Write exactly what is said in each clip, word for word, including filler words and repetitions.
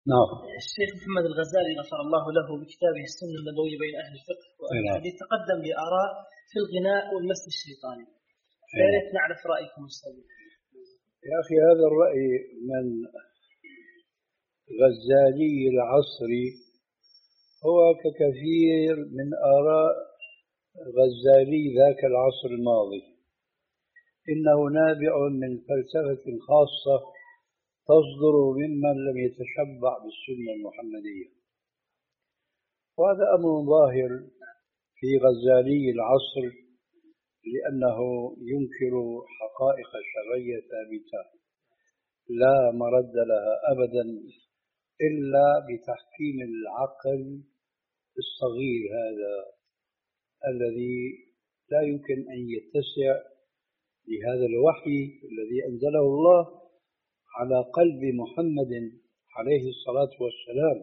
نعم. الشيخ محمد الغزالي غفر الله له بكتابه السنة النبوية بين أهل الفقه وأهل الحديث تقدم بآراء في الغناء والمس الشيطاني. يا ريت نعرف رأيكم السابق. يا أخي هذا الرأي من غزالي العصري هو ككثير من آراء غزالي ذاك العصر الماضي، إنه نابع من فلسفة خاصة تصدر ممن لم يتشبع بالسنة المحمدية، وهذا أمر ظاهر في غزالي العصر لأنه ينكر حقائق شرعية ثابتة لا مرد لها أبدا إلا بتحكيم العقل الصغير هذا الذي لا يمكن أن يتسع لهذا الوحي الذي أنزله الله على قلب محمد عليه الصلاة والسلام.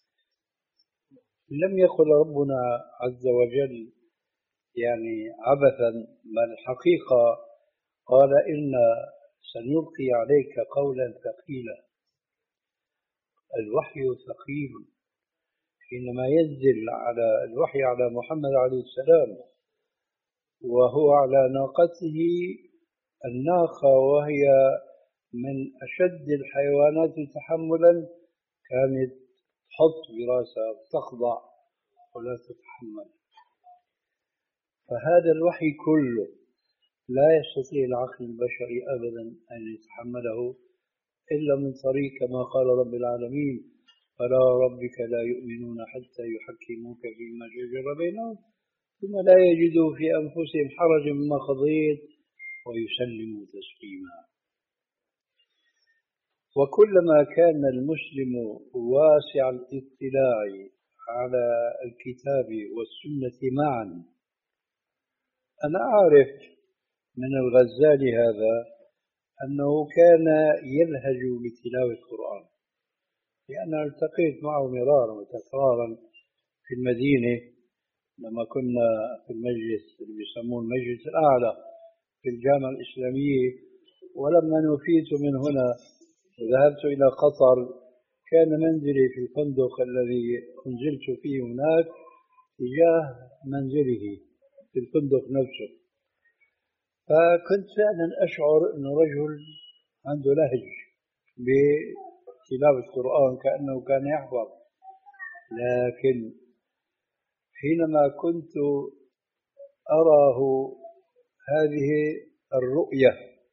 لم يقل ربنا عز وجل يعني عبثا، بل الحقيقة قال إن سنلقي عليك قولا ثقيلا. الوحي ثقيل حينما ينزل على الوحي على محمد عليه السلام وهو على ناقته الناقة وهي من أشد الحيوانات تحملا، كانت تحط براسها وتخضع ولا تتحمل. فهذا الوحي كله لا يستطيع العقل البشري أبدا أن يتحمله إلا من طريق كما قال رب العالمين: فلا ربك لا يؤمنون حتى يحكموك فيما شجر بينهم ثم لا يجدوا في أنفسهم حرجا مما قضيت ويسلموا تسليما. وكلما كان المسلم واسع الاطلاع على الكتاب والسنة معا، أنا أعرف من الغزالي هذا أنه كان يلهج بتلاوة القرآن، لأن التقيت معه مرارا وتكرارا في المدينة لما كنا في المجلس اللي بيسموه المجلس الأعلى في الجامعة الإسلامية. ولما نفيت من هنا وذهبت إلى قطر كان منزلي في الفندق الذي أنزلت فيه هناك تجاه منزله في الفندق نفسه، فكنت فعلا أشعر أنه رجل عنده لهج بتلاوة القرآن كأنه كان يحفظ. لكن حينما كنت أراه هذه الرؤية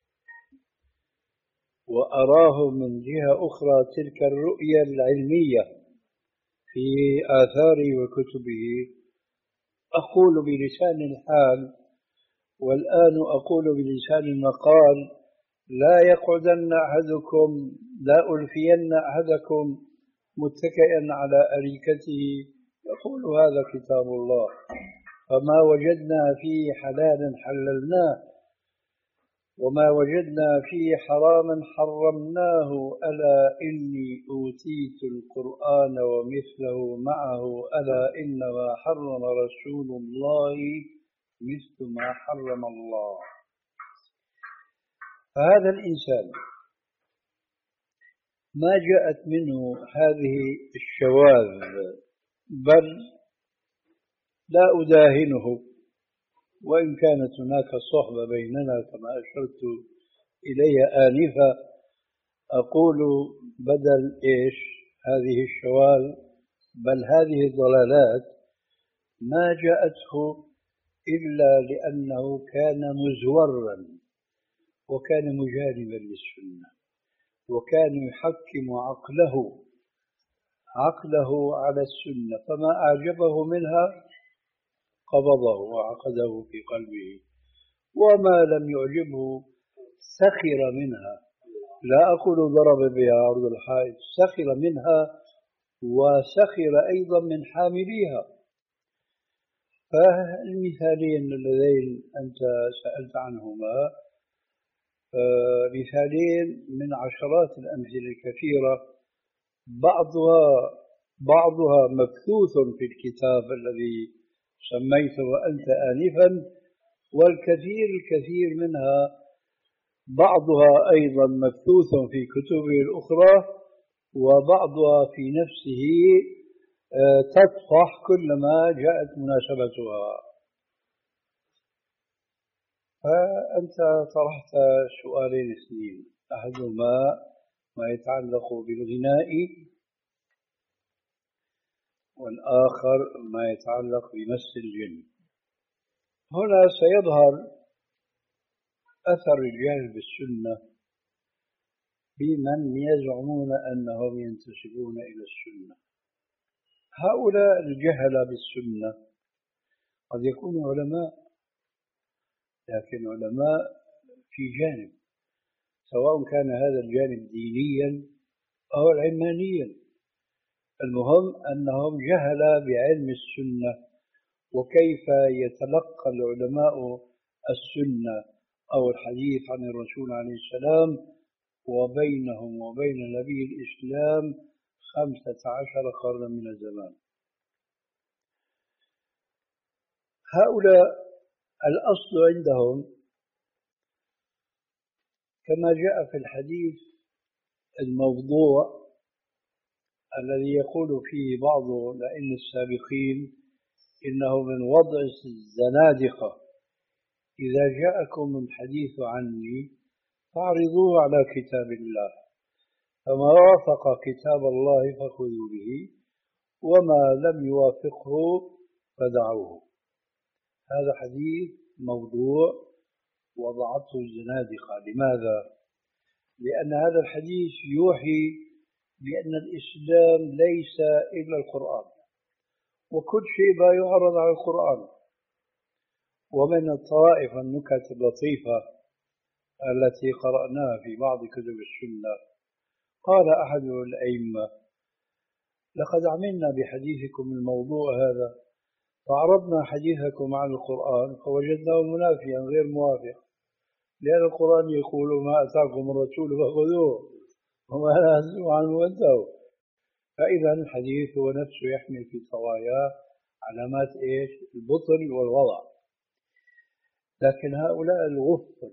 وأراه من جهة أخرى تلك الرؤية العلمية في آثاره وكتبه، أقول بلسان الحال والآن أقول بلسان المقال: لا يقعدن أحدكم لا ألفين أحدكم متكئا على أريكته يقول هذا كتاب الله، فما وجدنا فيه حلالا حللناه وما وجدنا فيه حراما حرمناه، ألا إني أوتيت القرآن ومثله معه، ألا إنما حرم رسول الله مثل ما حرم الله. فهذا الإنسان ما جاءت منه هذه الشواذ، بل لا أداهنه وإن كانت هناك صحبة بيننا كما أشرت إليها آنفا. أقول بدل إيش هذه الشواذ بل هذه الضلالات ما جاءته إلا لأنه كان مزورا وكان مجانبا للسنة وكان يحكم عقله عقله على السنة، فما أعجبه منها قبضه وعقده في قلبه، وما لم يعجبه سخر منها. لا أقول ضرب بها عرض الحائط، سخر منها وسخر أيضا من حامليها. فالمثالين اللذين أنت سألت عنهما مثالين من عشرات الأمثلة الكثيرة، بعضها بعضها مبثوث في الكتاب الذي سميته أنت آنفا، والكثير الكثير منها بعضها أيضا مبثوث في كتبه الأخرى وبعضها في نفسه تطفح كلما جاءت مناسبتها. فأنت طرحت سؤالين اثنين، أحدهما ما يتعلق بالغناء، والآخر ما يتعلق بمس الجن. هنا سيظهر أثر الجهل بالسنة بمن يزعمون أنهم ينتسبون إلى السنة. هؤلاء الجهل بالسنة قد يكونوا علماء، لكن علماء في جانب، سواء كان هذا الجانب دينيا أو علمانيا، المهم أنهم جهل بعلم السنة وكيف يتلقى العلماء السنة أو الحديث عن الرسول عليه السلام، وبينهم وبين نبي الإسلام خمسة عشر قرنا من الزمان. هؤلاء الأصل عندهم كما جاء في الحديث الموضوع الذي يقول فيه بعض الأئمة السابقين إنه من وضع الزنادقة، إذا جاءكم الحديث عني فاعرضوه على كتاب الله، فما وافق كتاب الله فخذوا به وما لم يوافقه فدعوه. هذا حديث موضوع وضعته الزنادقة. لماذا؟ لأن هذا الحديث يوحي بأن الإسلام ليس إلا القرآن، وكل شيء ما يعرض على القرآن. ومن الطرائف النكت اللطيفة التي قرأناها في بعض كتب السنة، قال أحد الأئمة: لقد عملنا بحديثكم الموضوع هذا فعرضنا حديثكم عن القرآن فوجدناه منافيا غير موافق، لأن القرآن يقول ما أتاكم الرسول فخذوه وما نهاكم عنه فانتهوا. فإذا الحديث هو نفسه يحمل في طواياه علامات إيش؟ البطل والوضع. لكن هؤلاء الغفل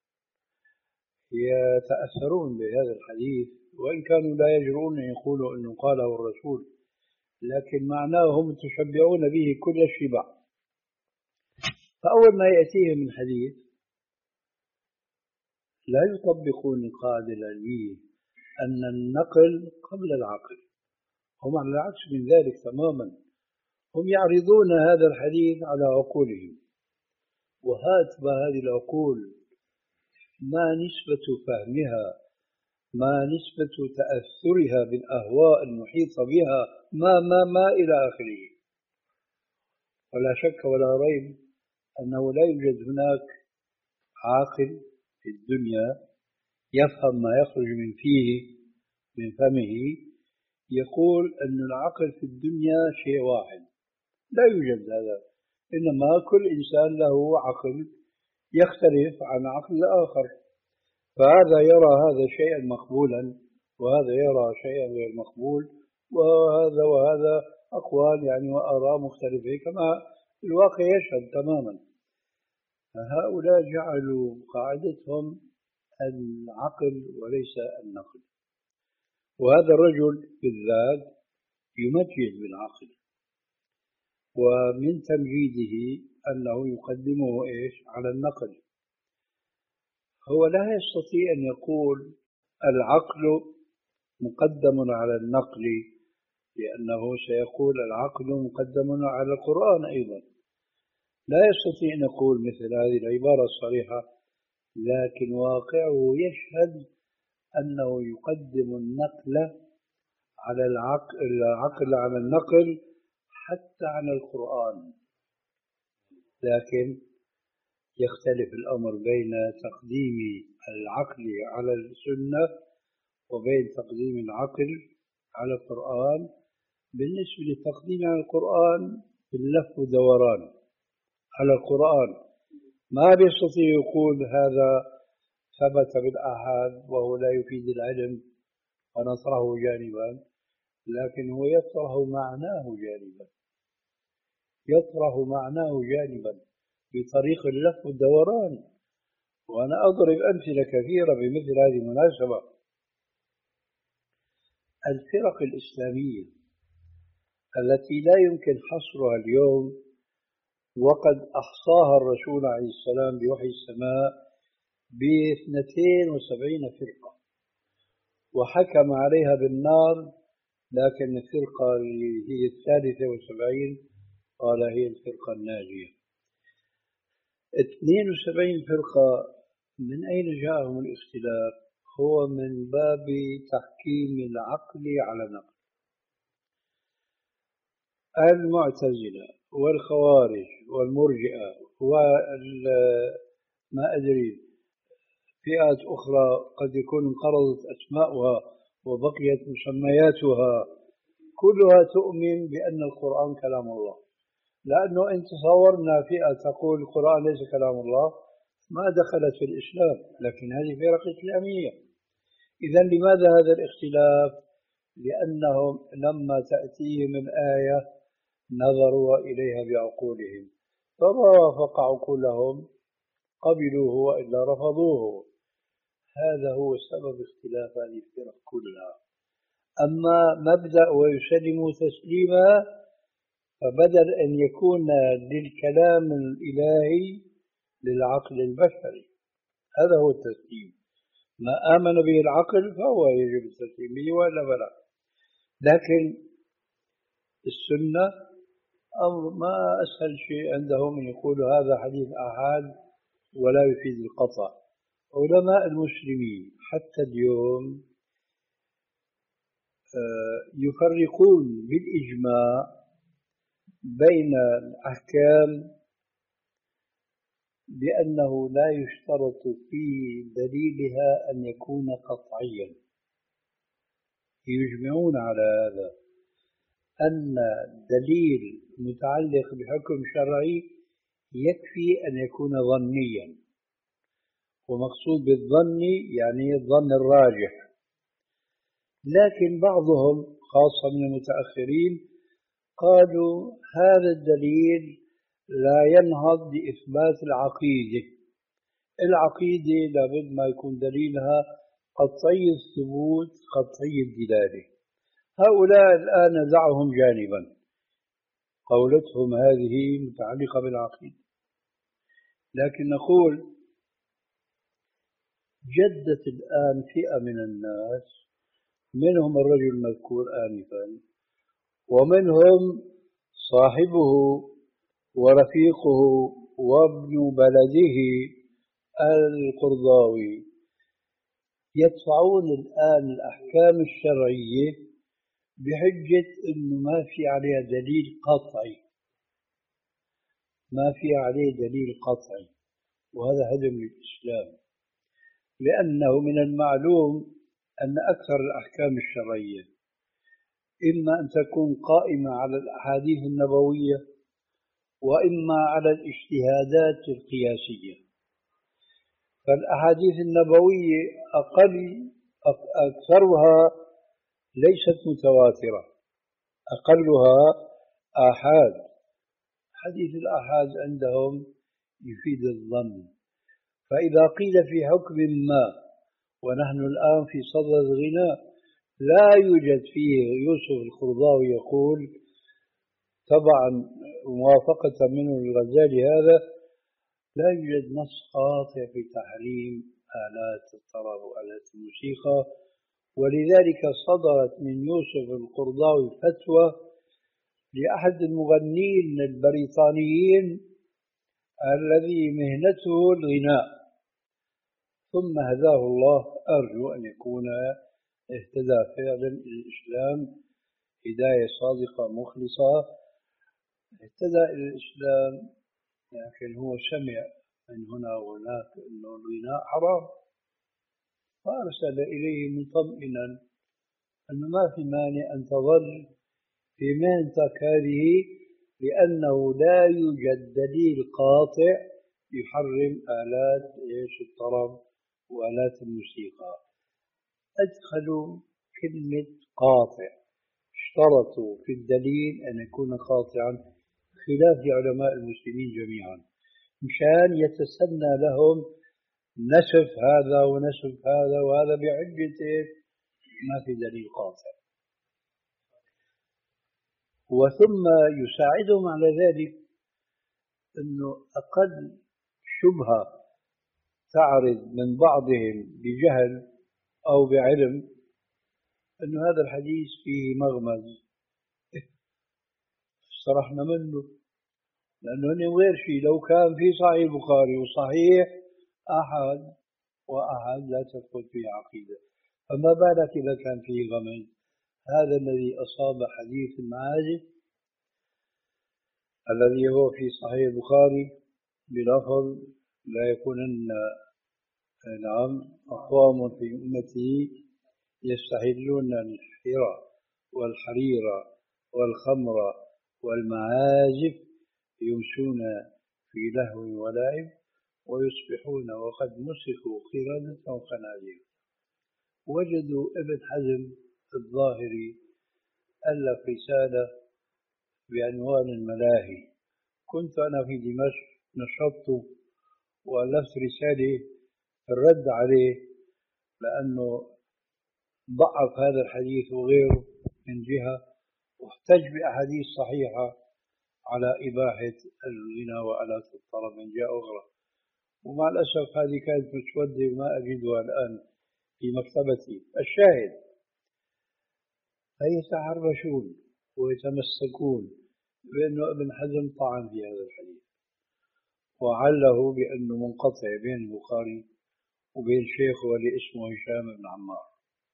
يتأثرون بهذا الحديث، وإن كانوا لا يجرؤون أن يقولوا أنه قاله الرسول، لكن معناه هم تشبعون به كل الشبع. فأول ما يأتيهم من حديث لا يطبقون القاعدة العلمية أن النقل قبل العقل، هم على العكس من ذلك تماما. هم يعرضون هذا الحديث على عقولهم، وهات بهذه العقول ما نسبة فهمها، ما نسبة تأثرها بالأهواء المحيطة بها، ما ما ما إلى آخره. ولا شك ولا ريب أنه لا يوجد هناك عاقل في الدنيا يفهم ما يخرج من فيه من فمه يقول أن العقل في الدنيا شيء واحد. لا يوجد هذا، إنما كل إنسان له عقل يختلف عن عقل الآخر، فهذا يرى هذا شيئا مقبولا وهذا يرى شيئا غير مقبول، وهذا وهذا أقوال يعني وآراء مختلفة كما الواقع يشهد تماما. فهؤلاء جعلوا قاعدتهم العقل وليس النقل، وهذا الرجل بالذات يمجد بالعقل، ومن تمجيده أنه يقدمه إيش على النقل. هو لا يستطيع أن يقول العقل مقدم على النقل، لأنه سيقول العقل مقدم على القرآن أيضا. لا يستطيع أن يقول مثل هذه العبارة الصريحة، لكن واقعه يشهد أنه يقدم النقل على العقل, العقل على النقل حتى على القرآن. لكن يختلف الأمر بين تقديم العقل على السنة وبين تقديم العقل على القرآن. بالنسبة للتقديم على القرآن باللف ودوران على القرآن، ما بيستطيع يقول هذا ثبت بالآحاد وهو لا يفيد العلم ونطرحه جانبا، لكن هو يطرح معناه جانبا، يطرح معناه جانبا بطريق اللف والدوران. وأنا أضرب أمثلة كثيرة بمثل هذه المناسبة. الفرق الإسلامية التي لا يمكن حصرها اليوم، وقد أحصاها الرسول عليه السلام بوحي السماء باثنتين وسبعين فرقة، وحكم عليها بالنار، لكن الفرقة اللي هي الثالثة والسبعين قال هي الفرقة الناجية. اثنين وسبعين فرقة من أين جاءهم الاختلاف؟ هو من باب تحكيم العقل على النقل. المعتزلة والخوارج والمرجئة وما أدري فئات أخرى قد يكون انقرضت أسماؤها وبقيت مسمياتها، كلها تؤمن بأن القرآن كلام الله. لأنه إن تصورنا فئة تقول القرآن ليس كلام الله ما دخلت في الإسلام، لكن هذه فرق إسلامية. إذن لماذا هذا الاختلاف؟ لأنهم لما تأتيهم الآية نظروا إليها بعقولهم، فما وافق عقولهم قبلوه وإلا رفضوه. هذا هو سبب اختلاف هذه الفرق كلها. أما مبدأ ويسلموا تسليما، فبدل أن يكون للكلام الإلهي للعقل البشري، هذا هو التسليم. ما آمن به العقل فهو يجب التسليم به وإلا فلا. لكن السنة أمر ما أسهل شيء عندهم أن يقولوا هذا حديث آحاد ولا يفيد القطع. علماء المسلمين حتى اليوم يفرقون بالإجماع بين الأحكام بأنه لا يشترط في دليلها أن يكون قطعيا. يجمعون على هذا أن دليل متعلق بحكم شرعي يكفي أن يكون ظنيا، ومقصود بالظن يعني الظن الراجح. لكن بعضهم خاصة من المتأخرين قالوا هذا الدليل لا ينهض بإثبات العقيدة. العقيدة لابد ما يكون دليلها قطعي الثبوت قطعي الدلالة. هؤلاء الآن ندعهم جانبا، قولتهم هذه متعلقة بالعقيدة. لكن نقول جدت الآن فئة من الناس، منهم الرجل المذكور آنفا، ومنهم صاحبه ورفيقه وابن بلده القرضاوي، يدفعون الآن الأحكام الشرعية بحجة أنه ما في عليها دليل قطعي، ما في عليه دليل قطعي، وهذا هدم للإسلام. لأنه من المعلوم أن أكثر الأحكام الشرعية إما أن تكون قائمة على الأحاديث النبوية وإما على الاجتهادات القياسية. فالأحاديث النبوية أقل أكثرها ليست متواترة، أقلها آحاد. حديث الآحاد عندهم يفيد الظن. فإذا قيل في حكم ما، ونحن الآن في صدد الغناء لا يوجد فيه، يوسف القرضاوي يقول طبعا موافقة منه للغزالي هذا، لا يوجد نص قاطع في تحريم آلات الطرب وآلات الموسيقى، ولذلك صدرت من يوسف القرضاوي فتوى لأحد المغنين البريطانيين الذي مهنته الغناء، ثم هداه الله. أرجو أن يكون اهتدى فعلا إلى الإسلام هداية صادقة مخلصة، اهتدى إلى الإسلام، لكن هو سمع من هنا وهناك أنه الغناء حرام، فأرسل إليه مطمئنا أنه ما في مانع أن تظل في مهنتك هذه، لأنه لا يوجد دليل قاطع يحرم آلات إيش الطرب وآلات الموسيقى. أدخلوا كلمة قاطع، اشترطوا في الدليل أن يكون قاطعا، خلاف علماء المسلمين جميعا، مشان يتسنى لهم نسف هذا ونسف هذا وهذا بحجة ما في دليل قاطع. وثم يساعدهم على ذلك أنه أقل شبهة تعرض من بعضهم بجهل أو بعلم أن هذا الحديث فيه مغمز استرحنا منه، لأنه غير شيء. لو كان في صحيح البخاري وصحيح أحد وأحد لا تدخل فيه عقيدة، فما بالك إذا كان فيه غمز. هذا الذي أصاب حديث المعازف الذي هو في صحيح البخاري بلفظ لا يكونن نعم أقوام في أمتي يستحلون الحرى والحرير والخمر والمعازف يمشون في لهو ولعب ويصبحون وقد مسخوا قردة وخنازير. وجدوا ابن حزم الظاهري ألف رسالة بعنوان الملاهي. كنت أنا في دمشق نشطت وألفت رسالة الرد عليه، لأنه ضعف هذا الحديث وغيره من جهة، واحتج بأحاديث صحيحة على إباحة الغنى وآلات الطرب من جهة أخرى. ومع الأسف هذه كانت مسودة وما أجدها الآن في مكتبتي. الشاهد فيتحرشون ويتمسكون بأنه ابن حزم طعن في هذا الحديث وعله بأنه منقطع بين البخاري وبين شيخه اللي اسمه هشام بن عمار.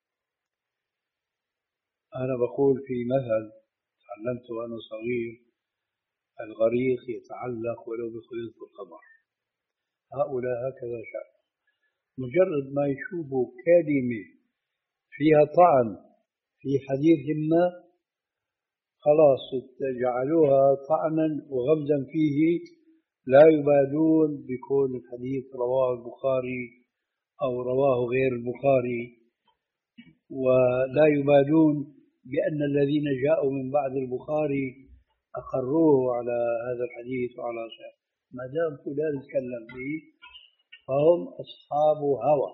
أنا بقول في مثل تعلمته وأنا صغير: الغريق يتعلق ولو بخيوط القمر. هؤلاء هكذا شأن، مجرد ما يشوفوا كلمة فيها طعن في حديث ما خلاص جعلوها طعنا وغمزا فيه، لا يبالون بكون الحديث رواه البخاري أو رواه غير البخاري، ولا يبالون بأن الذين جاءوا من بعد البخاري أقروه على هذا الحديث وعلى شيء. ما دام فلان تكلم به فهم أصحاب هوى،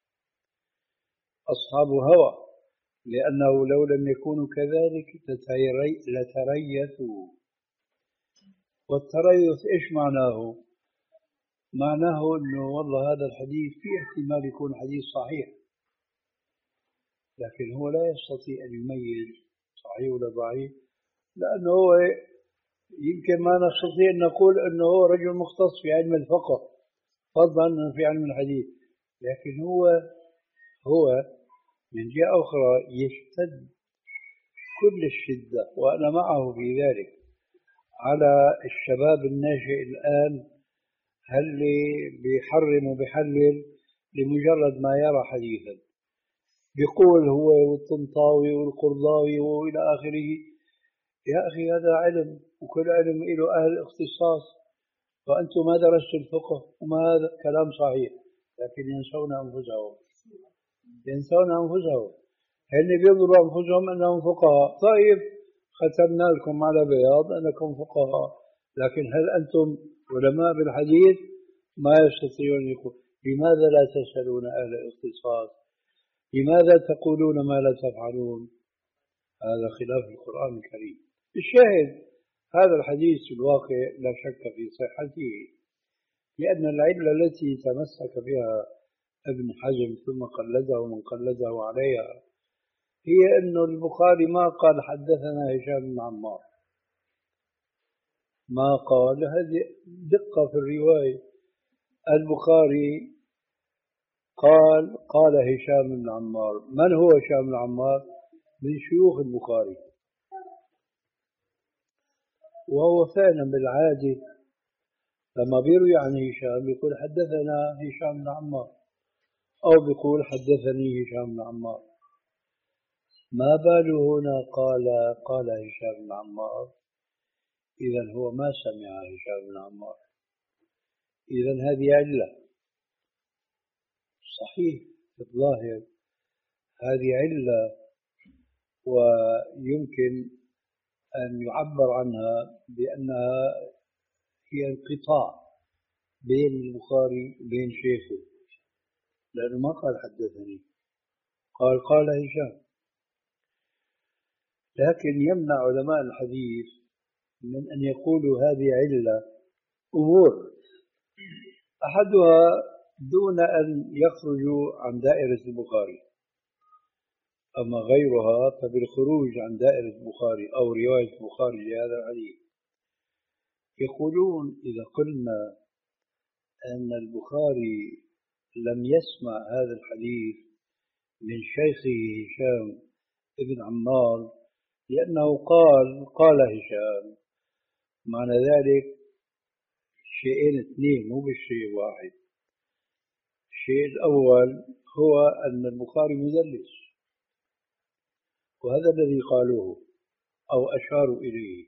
أصحاب هوى، لأنه لو لم يكونوا كذلك لتريثوا. والتريث إيش معناه؟ معناه أنه والله هذا الحديث في احتمال يكون حديث صحيح، لكن هو لا يستطيع أن يميز صحيح ولا ضعيف، لأنه هو يمكن ما نستطيع أن نقول أنه هو رجل مختص في علم الفقه فضلا في علم الحديث، لكن هو هو من جهة أخرى يشتد كل الشدة، وأنا معه في ذلك، على الشباب الناشئ الآن اللي بيحرم وبيحلل لمجرد ما يرى حديثا، بيقول هو والطنطاوي والقرضاوي وإلى آخره. يا أخي هذا علم، وكل علم له أهل اختصاص، وأنتم ما درستوا الفقه وما هذا كلام صحيح، لكن ينسون أنفسهم ينسون أنفسهم هن بينظروا أنفسهم أنهم فقهاء. طيب ختمنا لكم على بياض أنكم فقهاء، لكن هل أنتم علماء بالحديث؟ ما يستطيعون يقول. لماذا لا تسألون أهل الاختصاص؟ لماذا تقولون ما لا تفعلون؟ هذا خلاف القرآن الكريم. الشاهد هذا الحديث في الواقع لا شك في صحته، لأن العلة التي تمسك بها ابن حزم ثم قلده من قلده عليها هي أن البخاري ما قال حدثنا هشام بن عمار، ما قال. هذه دقة في الرواية. البخاري قال قال هشام بن عمار. من هو هشام بن عمار؟ من شيوخ البخاري، وهو فعلا بالعادة لما بيروي عن هشام يقول حدثنا هشام بن عمار، أو بيقول حدثني هشام بن عمار. ما باله هنا قال قال هشام بن عمار؟ إذن هو ما سمع هشام بن عمار، إذن هذه علة. صحيح في الظاهر هذه علة، ويمكن أن يعبر عنها بأنها هي انقطاع بين البخاري وبين شيخه، لأنه ما قال حدثني، قال قال هشام. لكن يمنع علماء الحديث من أن يقولوا هذه علة أمور، أحدها دون أن يخرجوا عن دائرة البخاري، أما غيرها فبالخروج عن دائرة البخاري أو رواية البخاري لهذا الحديث يقولون إذا قلنا أن البخاري لم يسمع هذا الحديث من شيخه هشام ابن عمار لأنه قال قال هشام، معنى ذلك شيئين اثنين مو بالشيء واحد. الشيء الأول هو أن البخاري مدلس، وهذا الذي قالوه أو أشاروا إليه،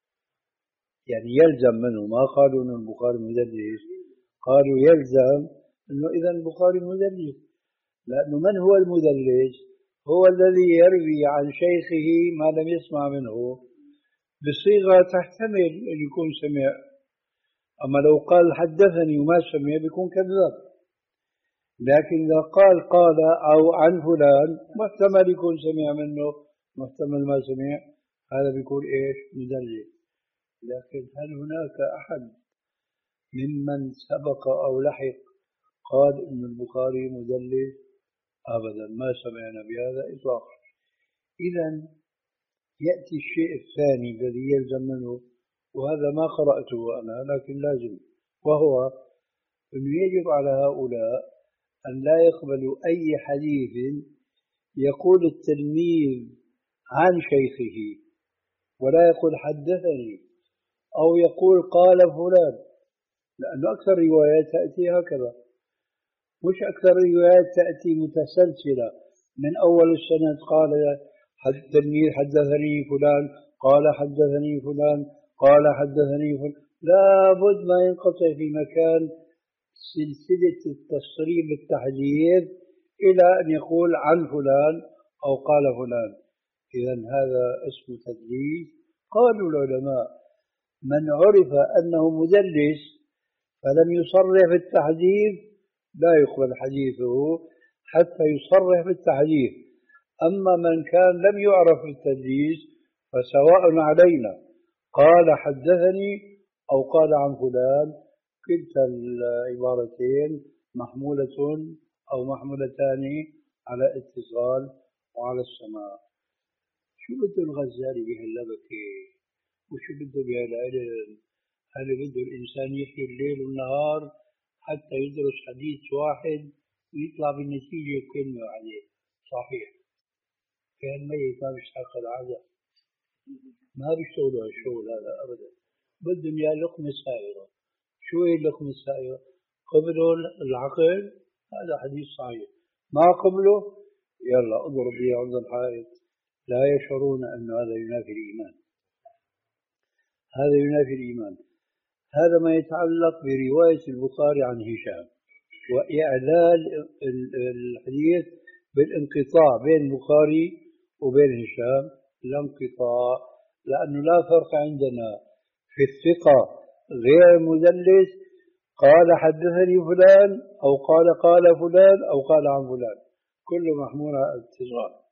يعني يلزم منه، ما قالوا أن البخاري مدلس، قالوا يلزم أنه إذا البخاري مدلس، لأنه من هو المدلس؟ هو الذي يروي عن شيخه ما لم يسمع منه بصيغة تحتمل أن يكون سمع، أما لو قال حدثني وما سمع بيكون كذاب. لكن إذا قال قال أو عن فلان محتمل يكون سمع منه محتمل ما سمع، هذا بيكون إيش؟ مدلس. لكن هل هناك أحد ممن سبق أو لحق قال إن البخاري مدلس؟ أبدا، ما سمعنا بهذا إطلاقا. إذا يأتي الشيء الثاني الذي يلزم منه، وهذا ما قرأته أنا لكن لازم، وهو أنه يجب على هؤلاء أن لا يقبلوا أي حديث يقول التلميذ عن شيخه، ولا يقول حدثني أو يقول قال فلان، لأنه أكثر روايات تأتي هكذا، مش أكثر روايات تأتي متسلسلة من أول السند قال التلميذ حدثني فلان قال حدثني فلان قال حدثني فلان، لا بد ما ينقطع في مكان سلسلة التصريف بالتحديث إلى أن يقول عن فلان أو قال فلان. إذا هذا اسمه تدليس. قالوا العلماء من عرف أنه مدلس فلم يصرح بالتحديث لا يقبل حديثه حتى يصرح بالتحديث، أما من كان لم يعرف بالتدليس فسواء علينا قال حدثني أو قال عن فلان، كلتا العبارتين محمولة أو محمولتان على اتصال وعلى السماع. شو بده الغزالي بهاللبكة؟ وشو بده بهالعلم؟ هل بده الإنسان يحيي الليل والنهار حتى يدرس حديث واحد ويطلع بالنتيجة كلمة عليه صحيح؟ كان ميت ما بيستحق العادة، ما بيشتغلوا هالشغل هذا أبدا، بدهم يا لقمة سائرة. شو هي اللقمة السائرة؟ قبلوا العقل، هذا حديث صحيح، ما قبله يلا اضرب به عرض الحائط. لا يشعرون أن هذا ينافي الإيمان، هذا ينافي الإيمان. هذا ما يتعلق برواية البخاري عن هشام وإعلال الحديث بالانقطاع بين البخاري وبين هشام، لا انقطاع، لأنه لا فرق عندنا في الثقة غير مدلس قال حدثني فلان أو قال قال فلان أو قال عن فلان، كله محمول على الاتصال.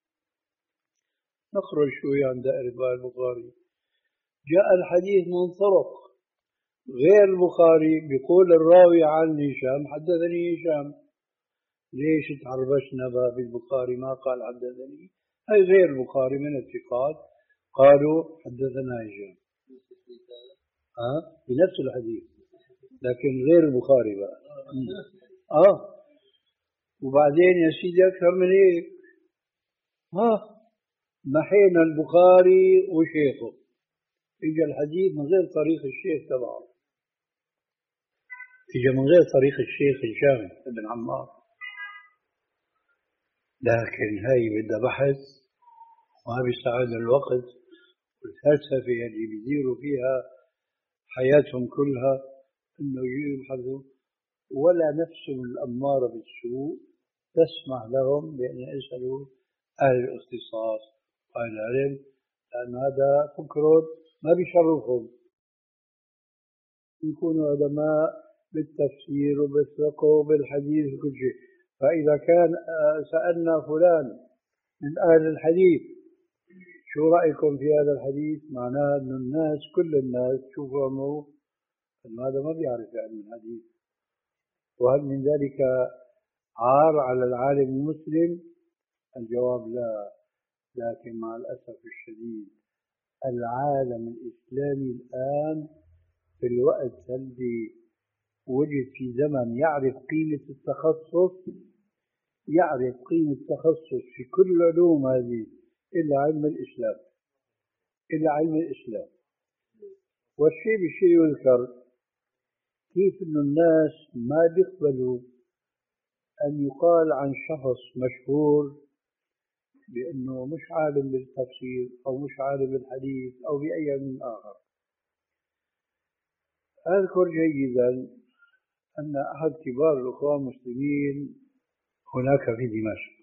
نخرج شوي عن دائرة البخاري. جاء الحديث من طرق غير البخاري، بيقول الراوي عن هشام حدثني هشام، ليش تعربشنا باب البخاري ما قال حدثني؟ أي غير البخاري من الثقات قالوا حدثنا هشام، ها بنفس الحديث لكن غير البخاري بقى. اه وبعدين يا سيدي أكثر من هيك، ها محينا البخاري وشيخه، اجى الحديث من غير طريق الشيخ تبعه، اجى من غير طريق الشيخ هشام بن عمار. لكن هاي بدها بحث وما بيساعدنا الوقت، والفلسفة اللي بيديروا فيها حياتهم كلها انه يبحثوا، ولا نفسهم الأمارة بالسوء تسمح لهم بأن يسألوا أهل الاختصاص وأهل العلم، لأن هذا فكر ما بيشرفهم، يكونوا علماء بالتفسير وبالفقه وبالحديث وكل شيء. فإذا كان سألنا فلان من أهل الحديث شو رأيكم في هذا الحديث؟ معناه أن الناس كل الناس شوفوا أنه هذا ما بيعرف علم الحديث. وهل من ذلك عار على العالم المسلم؟ الجواب لا. لكن مع الأسف الشديد العالم الإسلامي الآن في الوقت الذي وجد في زمن يعرف قيمة التخصص، يعرف قيمة التخصص في كل العلوم هذه إلا علم الإسلام، إلا علم الإسلام. والشيء بالشيء يذكر كيف إنه الناس ما بيقبلوا أن يقال عن شخص مشهور بأنه مش عالم بالتفسير أو مش عالم بالحديث أو بأي علم آخر. أذكر جيدا أن أحد كبار الأخوان المسلمين هناك في دمشق،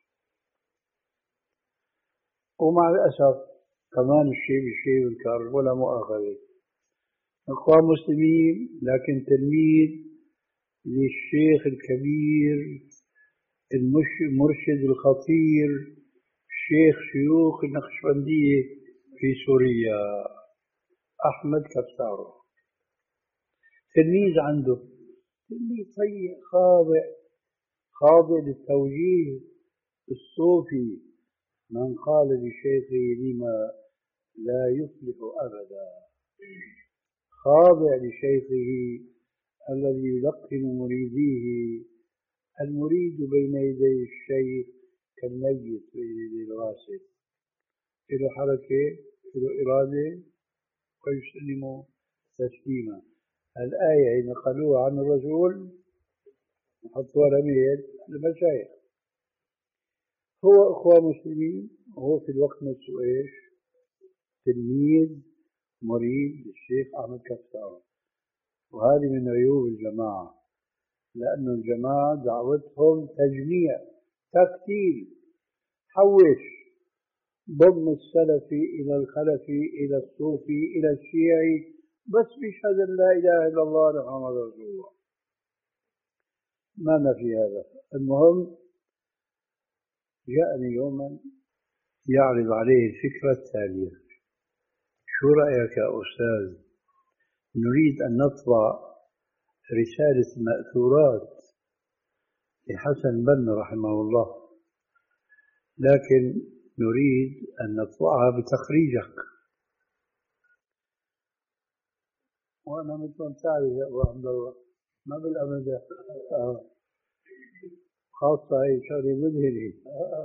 ومع الأسف كمان الشيء بالشيء يذكر ولا مؤاخذة، أخوان مسلمين لكن تلميذ للشيخ الكبير المرشد الخطير شيخ شيوخ النقشبندية في سوريا أحمد كفتارو، تلميذ عنده، تلميذ طيب خاضع خاضع للتوجيه الصوفي. من قال لشيخه لما لا يفلح أبدا، خاضع لشيخه الذي يلقن مريديه. المريد بين يدي الشيخ كالميت بين يدي الغاسل، له حركة له إرادة ويسلم تسليما. الآية نقلوها عن الرسول وحطوها رميل المشايخ. هو أخوة مسلمين وهو في الوقت نفسه إيش؟ تلميذ مريد للشيخ أحمد كفتارو. وهذه من عيوب الجماعة، لأن الجماعة دعوتهم تجميع تكتيل، حوش، ضم السلفي إلى الخلفي إلى الصوفي إلى الشيعي، بس بيشهد أن لا إله إلا الله محمد رسول الله. ما نفي هذا. المهم جاءني يوما يعرض عليه الفكرة التالية: شو رأيك يا أستاذ، نريد أن نطبع رسالة مأثورات لحسن بنا رحمه الله، لكن نريد أن نطبعها بتخريجك. وأنا مثل ما تعرف يا أبو عبد الله ما بالأمد آه. خاصة هي شغلة مذهلة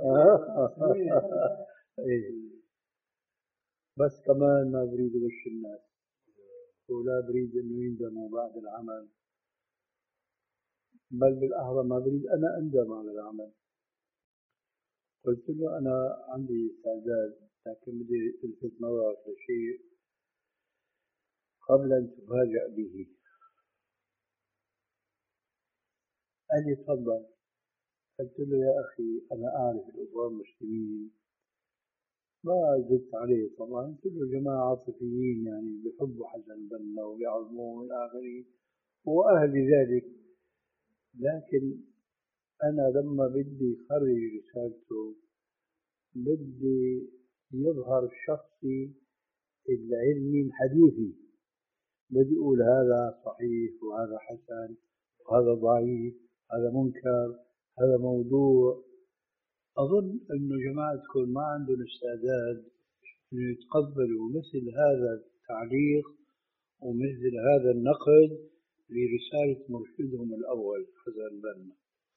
بس كمان ما بريد وش الناس، ولا بريد أنه يندموا بعد العمل، بل بالأحرى ما بريد أنا أندم على العمل. قلت له أنا عندي استعداد، لكن بدي ألفت نظرك لشيء قبل أن تفاجأ به. قال لي تفضل. قلت له يا أخي أنا أعرف الأخوان المسلمين، ما زدت عليه طبعا، قلت له جماعة عاطفيين يعني بيحبوا حسن بنا وبيعظموه إلى آخره وأهل ذلك، لكن أنا لما بدي خرج رسالته بدي يظهر شخصي العلمي الحديثي، بدي أقول هذا صحيح وهذا حسن وهذا ضعيف، هذا منكر، هذا موضوع. أظن أنه جماعتكم ما عندهم استعداد أن يتقبلوا مثل هذا التعليق ومثل هذا النقد لرسالة مرشدهم الأول حسن بنا،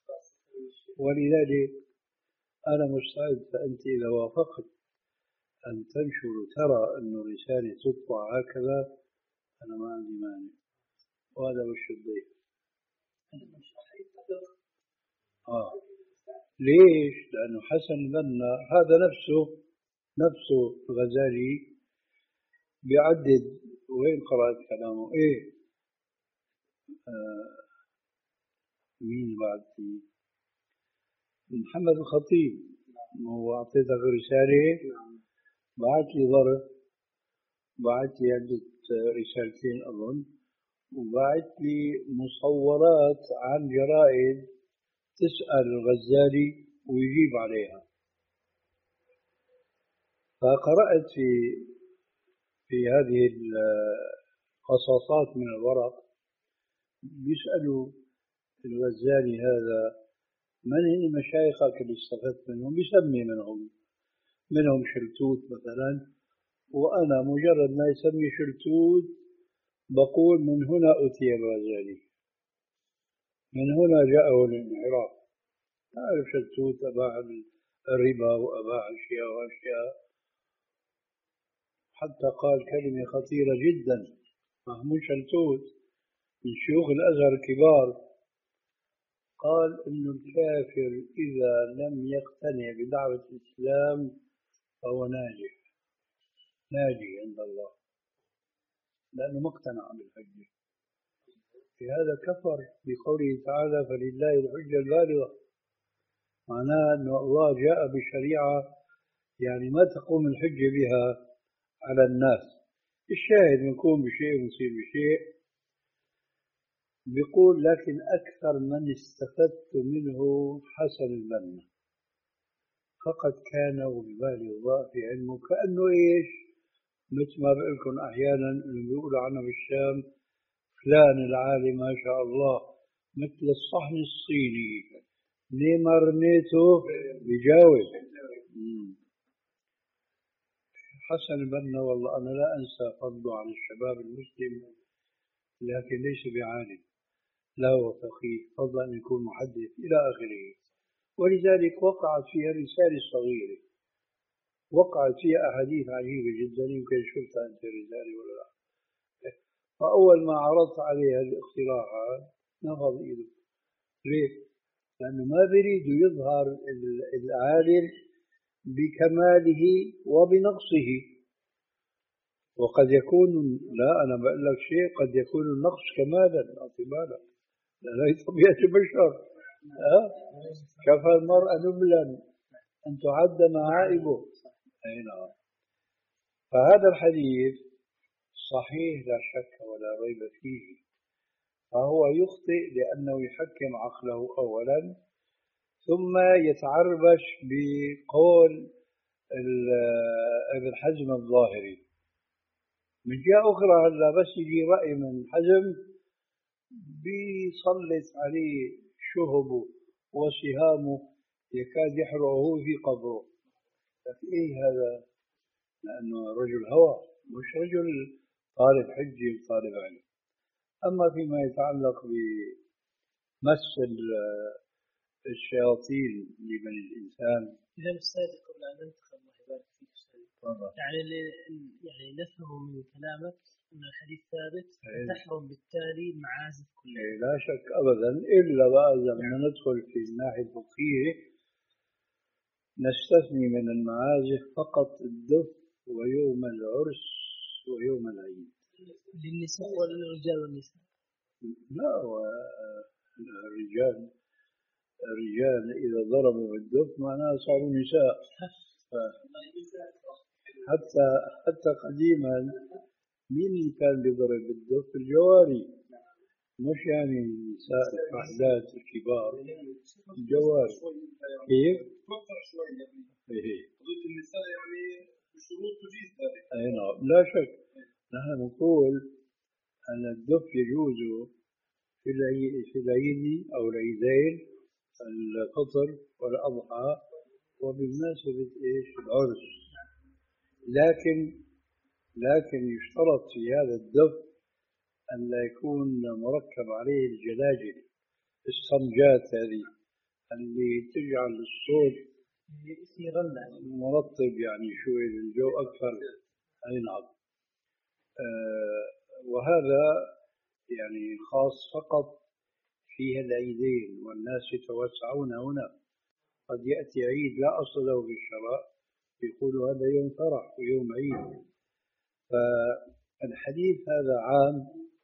ولذلك أنا مستعد، فأنت إذا وافقت أن تنشر ترى أن رسالة تطبع هكذا أنا ما عندي مانع. وهذا وش الضيف. آه. ليش؟ لأنه حسن بنا هذا نفسه نفسه الغزالي بيعدد. وين قرأت كلامه؟ إيه آه مين بعد فيه؟ محمد الخطيب، هو أعطيتك رسالة، بعت لي ظرف، بعت لي عدة رسالتين أظن، وبعت لي مصورات عن جرائد تسأل الغزالي ويجيب عليها. فقرأت في في هذه القصاصات من الورق بيسألوا الغزالي هذا من هي مشايخك اللي استفدت منهم، بيسمي منهم منهم شلتوت مثلا، وأنا مجرد ما يسمي شلتوت بقول من هنا أتي الغزالي، من هنا جاءه الانحراف. أعرف شلتوت أباع الربا وأباع أشياء وأشياء، حتى قال كلمة خطيرة جدا محمود شلتوت من شيوخ الأزهر الكبار، قال إن الكافر إذا لم يقتنع بدعوة الإسلام فهو ناجح ناجي عند الله، لأنه ما اقتنع بالحجة. في هذا كفر بقوله تعالى فلله الحجة البالغة، معناه أن الله جاء بشريعة يعني ما تقوم الحجة بها على الناس. الشاهد بنكون بشيء ونصير بشيء. بيقول لكن أكثر من استفدت منه حسن البنا، فقد كان وببالي الله في علمه كأنه إيش مثل ما بقول لكم أحيانا اللي بيقولوا عنه بالشام فلان العالم ما شاء الله مثل الصحن الصيني لما رميته بجاوب. حسن البنا والله أنا لا أنسى فضله عن الشباب المسلم، لكن ليس بعالم، لا هو فقيه، فضل أن يكون محدث إلى آخره. ولذلك وقعت فيها رسالة صغيرة، وقعت فيها أحاديث عجيبة جدا، يمكن شفتها أنت رسالة ولا لا. فأول ما عرضت عليها الاقتراحات نفض إيده. ليه؟ لأنه ما بريد يظهر العالم بكماله وبنقصه، وقد يكون لا أنا بقول لك شيء قد يكون النقص كمالا اعتبارا، لأن هي طبيعة البشر. أه؟ كفى المرء نبلا أن تعد معائبه. أي نعم. فهذا الحديث صحيح لا شك ولا ريب فيه، فهو يخطئ لأنه يحكم عقله أولا، ثم يتعربش بقول ابن حزم الظاهري. من جهة أخرى هلا بس يجي رأي من حزم بيسلط عليه شهبه وسهامه يكاد يحرقه في قبره. إيه هذا؟ لأنه رجل هوى مش رجل طالب حجة وطالب علم. أما فيما يتعلق بمس الشياطين لبني الإنسان. إذا السيد قبل أن ننتقل الله يبارك فيك يعني يعني نفهم من كلامك أن الحديث ثابت تحرم بالتالي معازف كلها. لا شك أبدا، إلا بقى لما ندخل في الناحية الفقهية نستثني من المعازف فقط الدف ويوم العرس ويوم العيد للنساء ولا للرجال والنساء؟ لا، الرجال الرجال إذا ضربوا بالدف معناها صاروا نساء. حتى حتى قديما مين اللي كان بيضرب بالدف؟ الجواري، مش يعني النساء الفحلات الكبار، الجواري. كيف؟ إيه النساء يعني بشروط تجيز ذلك. أي نعم لا شك. نحن نقول أن الدف يجوز في العيد في العيد أو العيدين الفطر والأضحى وبمناسبة إيش العرس، لكن لكن يشترط في هذا الدف أن لا يكون مركب عليه الجلاجل الصمجات هذه اللي تجعل الصوت مرطب يعني شوي الجو أكثر. أي نعم. آه وهذا يعني خاص فقط فيها العيدين والناس يتوسعون هنا. قد يأتي عيد لا أصل له في الشرع يقولوا هذا يوم فرح ويوم عيد. فالحديث هذا عام،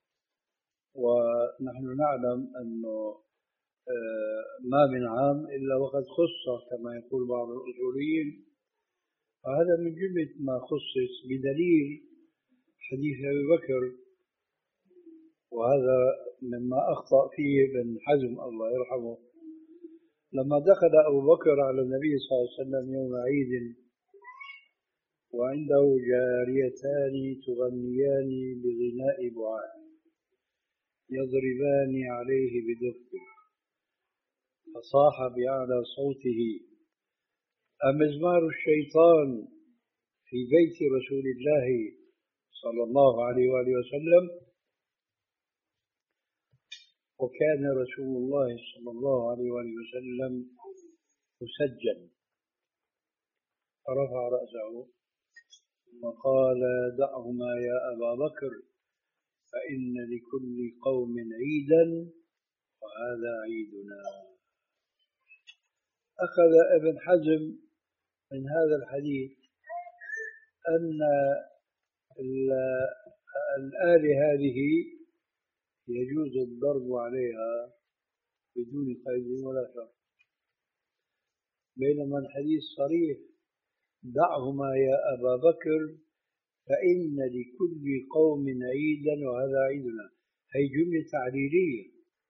ونحن نعلم أنه ما من عام إلا وقد خص كما يقول بعض الأصوليين، فهذا من جملة ما خصص بدليل حديث أبي بكر، وهذا مما أخطأ فيه ابن حزم الله يرحمه لما دخل أبو بكر على النبي صلى الله عليه وسلم يوم عيد وعنده جاريتان تغنيان بغناء بعاد يضربان عليه بدف، فصاح بأعلى صوته: أمزمار الشيطان في بيت رسول الله صلى الله عليه وآله وسلم؟ وكان رسول الله صلى الله عليه وآله وسلم مسجل، فرفع رأسه وقال: دعهما يا أبا بكر، فإن لكل قوم عيدا وهذا عيدنا. أخذ ابن حزم من هذا الحديث أن الآلة هذه يجوز الضرب عليها بدون قيد ولا شرط، بينما الحديث صريح: دعهما يا أبا بكر فإن لكل قوم عيدا وهذا عيدنا. هي جملة تعليلية،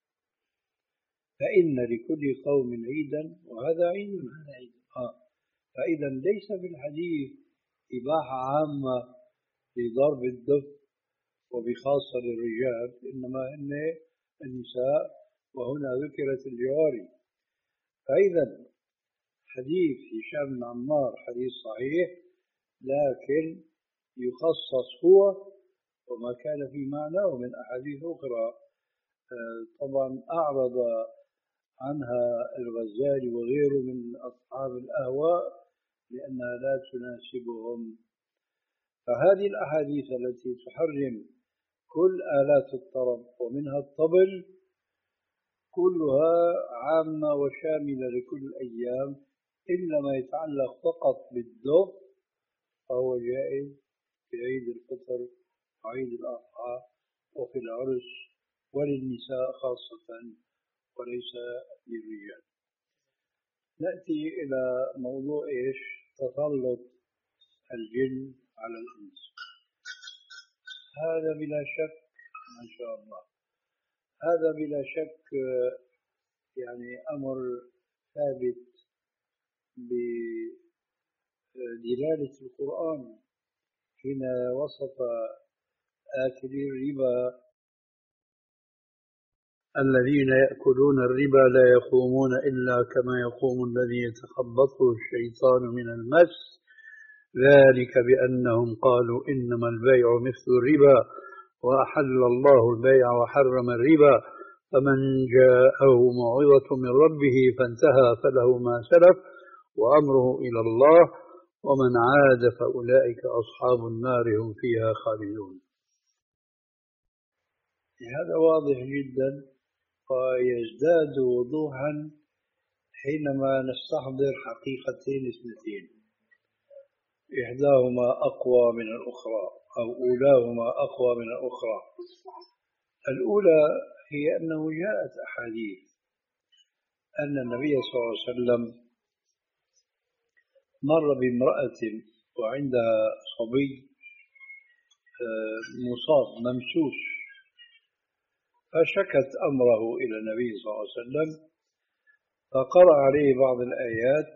فإن لكل قوم عيدا وهذا عيدنا. آه. فإذا ليس في الحديث إباحة عامة لضرب الدف وبخاصة للرجال، إنما هن النساء، وهنا ذكرت الجواري. فإذا حديث هشام بن عمار حديث صحيح، لكن يخصص هو وما كان في معناه من أحاديث أخرى طبعا أعرض عنها الغزالي وغيره من أصحاب الأهواء لأنها لا تناسبهم. فهذه الأحاديث التي تحرم كل آلات الطرب ومنها الطبل كلها عامة وشاملة لكل الأيام، إلا ما يتعلق فقط بالدف فهو جائز في عيد الفطر وعيد الأضحى وفي العرس وللنساء خاصة وليس للرجال. نأتي إلى موضوع إيش؟ تسلط الجن على الإنس. هذا بلا شك ما شاء الله، هذا بلا شك يعني أمر ثابت بدلالة القرآن حين وصف آكلي الربا: الذين يأكلون الربا لا يقومون إلا كما يقوم الذي يتخبطه الشيطان من المس، ذلك بأنهم قالوا إنما البيع مثل الربا وأحل الله البيع وحرم الربا، فمن جاءه موعظة من ربه فانتهى فله ما سلف وأمره إلى الله ومن عاد فأولئك أصحاب النار هم فيها خالدون. هذا واضح جدا ويزداد وضوحا حينما نستحضر حقيقتين اثنتين، إحداهما أقوى من الأخرى أو أولاهما أقوى من الأخرى. الأولى هي أنه جاءت أحاديث أن النبي صلى الله عليه وسلم مر بامرأة وعندها صبي مصاب ممسوس، فشكت أمره إلى النبي صلى الله عليه وسلم، فقرأ عليه بعض الآيات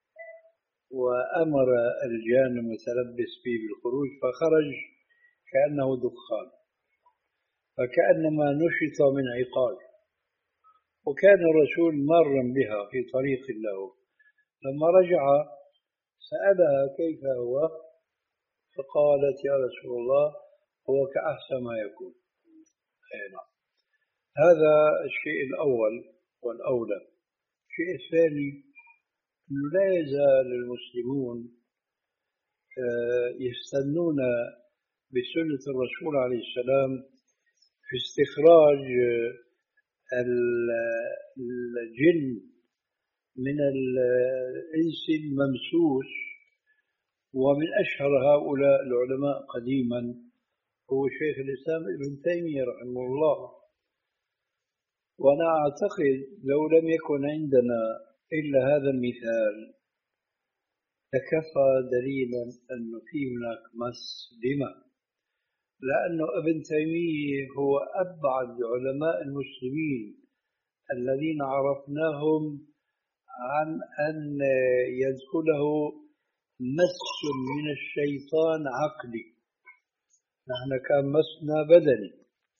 وأمر الجان المتلبس به بالخروج، فخرج كأنه دخان، فكأنما نشط من عقال. وكان الرسول مارا بها في طريق له، لما رجع سألها كيف هو، فقالت: يا رسول الله هو كأحسن ما يكون. أينا. هذا الشيء الأول والأولى. الشيء الثاني أنه لا يزال المسلمون يستنون بسنة الرسول عليه السلام في استخراج الجن من الإنس الممسوس، ومن أشهر هؤلاء العلماء قديما هو شيخ الإسلام ابن تيمية رحمه الله. وأنا أعتقد لو لم يكن عندنا إلا هذا المثال لكفى دليلا أنه في هناك مس دماء، لأنه ابن تيمية هو أبعد علماء المسلمين الذين عرفناهم عن أن يدخله مس من الشيطان عقلي، نحن كان مسنا بدني،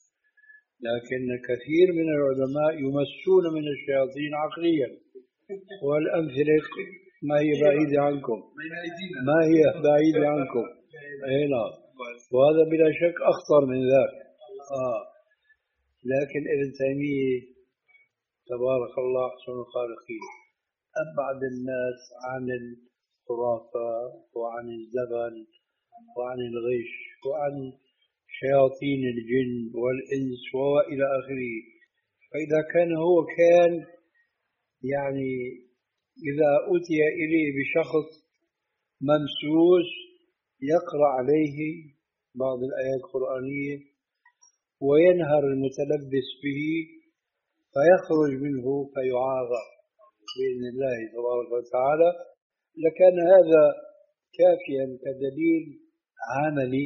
لكن كثير من العلماء يمسون من الشياطين عقليا، والأمثلة ما هي بعيدة عنكم، ما هي بعيدة عنكم. أي نعم، وهذا بلا شك أخطر من ذاك. آه. لكن ابن تيمية تبارك الله أحسن الخالقين أبعد الناس عن الخرافة وعن الزبل وعن الغش وعن شياطين الجن والإنس وإلى آخره. فإذا كان هو كان يعني إذا أتي إليه بشخص ممسوس يقرأ عليه بعض الآيات القرآنية وينهر المتلبس به فيخرج منه فيعاقب بإذن الله تبارك وتعالى، لكان هذا كافيا كدليل عملي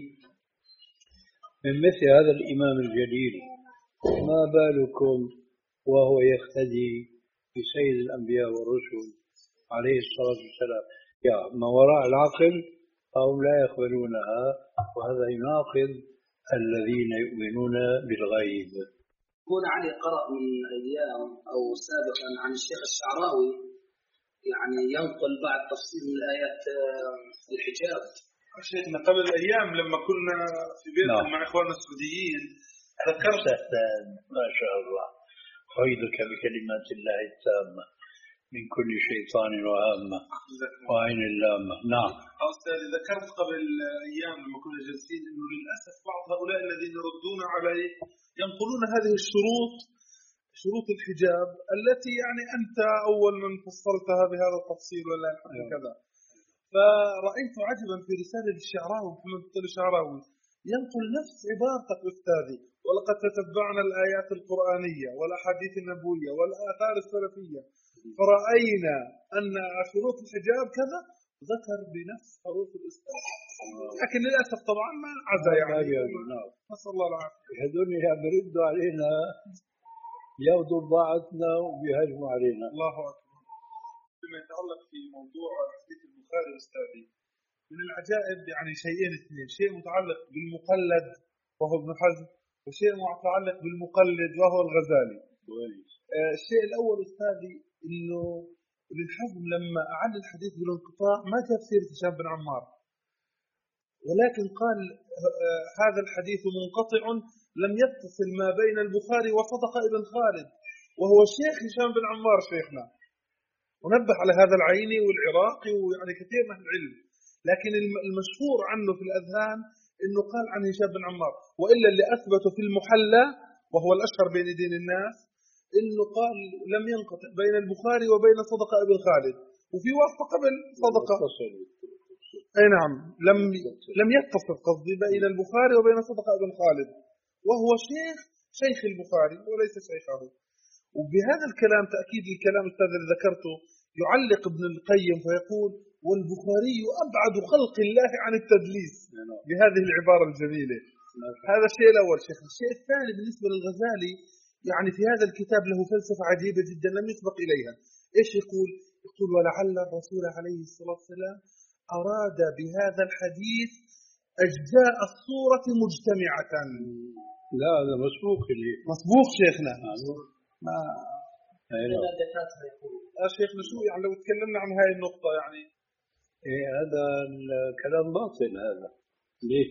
من مثل هذا الإمام الجليل. ما بالكم وهو يقتدي بسيد الأنبياء والرسل عليه الصلاة والسلام؟ يا ما وراء العقل فهم لا يقبلونها، وهذا يناقض الذين يؤمنون بالغيب. يقول علي قرأ من أيام أو سابقا عن الشيخ الشعراوي يعني ينقل بعض تفصيل من آيات الحجاب. شيخنا قبل أيام لما كنا في بيت no. مع إخواننا السعوديين ذكرت ما شاء الله أعيذك بكلمات الله التامة من كل شيطان وهامة وعين اللامة. نعم أستاذ، ذكرت قبل أيام لما كنا جالسين إنه للأسف بعض هؤلاء الذين يردون عليه ينقلون هذه الشروط، شروط الحجاب التي يعني أنت أول من فصلتها بهذا التفصيل ولا كذا. فرأيت عجبا في رسالة الشعراوي محمد الطيب الشعراوي ينقل نفس عبارتك أستاذي، ولقد تتبعنا الآيات القرآنية والأحاديث النبوية والآثار السلفية فرأينا أن شروط الحجاب كذا، ذكر بنفس حروف الإسلام، لكن للأسف طبعا ما عزا يعني. نسأل الله العافية. هذول يردوا علينا ياخذوا بضاعتنا وبيهجموا علينا. الله أكبر. فيما يتعلق في موضوع حديث البخاري أستاذي، من العجائب يعني شيئين اثنين، شيء متعلق بالمقلد وهو ابن حزم، وشيء متعلق بالمقلد وهو الغزالي. آه الشيء الأول أستاذي إنه ابن حزم لما أعد الحديث بالانقطاع ما جاب سيرة هشام بن عمار، ولكن قال آه هذا الحديث منقطع لم يتصل ما بين البخاري وصدق ابن خالد وهو شيخ هشام بن عمار شيخنا، ونبه على هذا العيني والعراقي ويعني كثير من العلم. لكن المشهور عنه في الأذهان إنه قال عن هشام بن عمار، وإلا اللي أثبته في المحلى وهو الأشهر بين دين الناس إنه قال لم ينقطع بين البخاري وبين صدقة ابن خالد، وفي واسطة قبل صدقة. أي نعم، لم لم يتصل قصدي بين البخاري وبين صدقة ابن خالد، وهو شيخ شيخ البخاري وليس شيخه. وبهذا الكلام تأكيد الكلام أستاذ اللي ذكرته يعلق ابن القيم فيقول والبخاري أبعد خلق الله عن التدليس بهذه العبارة الجميلة. هذا الشيء الأول شيخ. الشيء الثاني بالنسبة للغزالي يعني في هذا الكتاب له فلسفة عجيبة جدا لم يسبق إليها. إيش يقول؟ يقول ولعل الرسول عليه الصلاة والسلام أراد بهذا الحديث أجزاء الصورة مجتمعة. لا هذا مسبوق اللي مسبوق شيخنا. ما أيوة. يا شيخنا شو يعني لو تكلمنا عن هاي النقطة يعني إيه هذا الكلام باطل. هذا ليه؟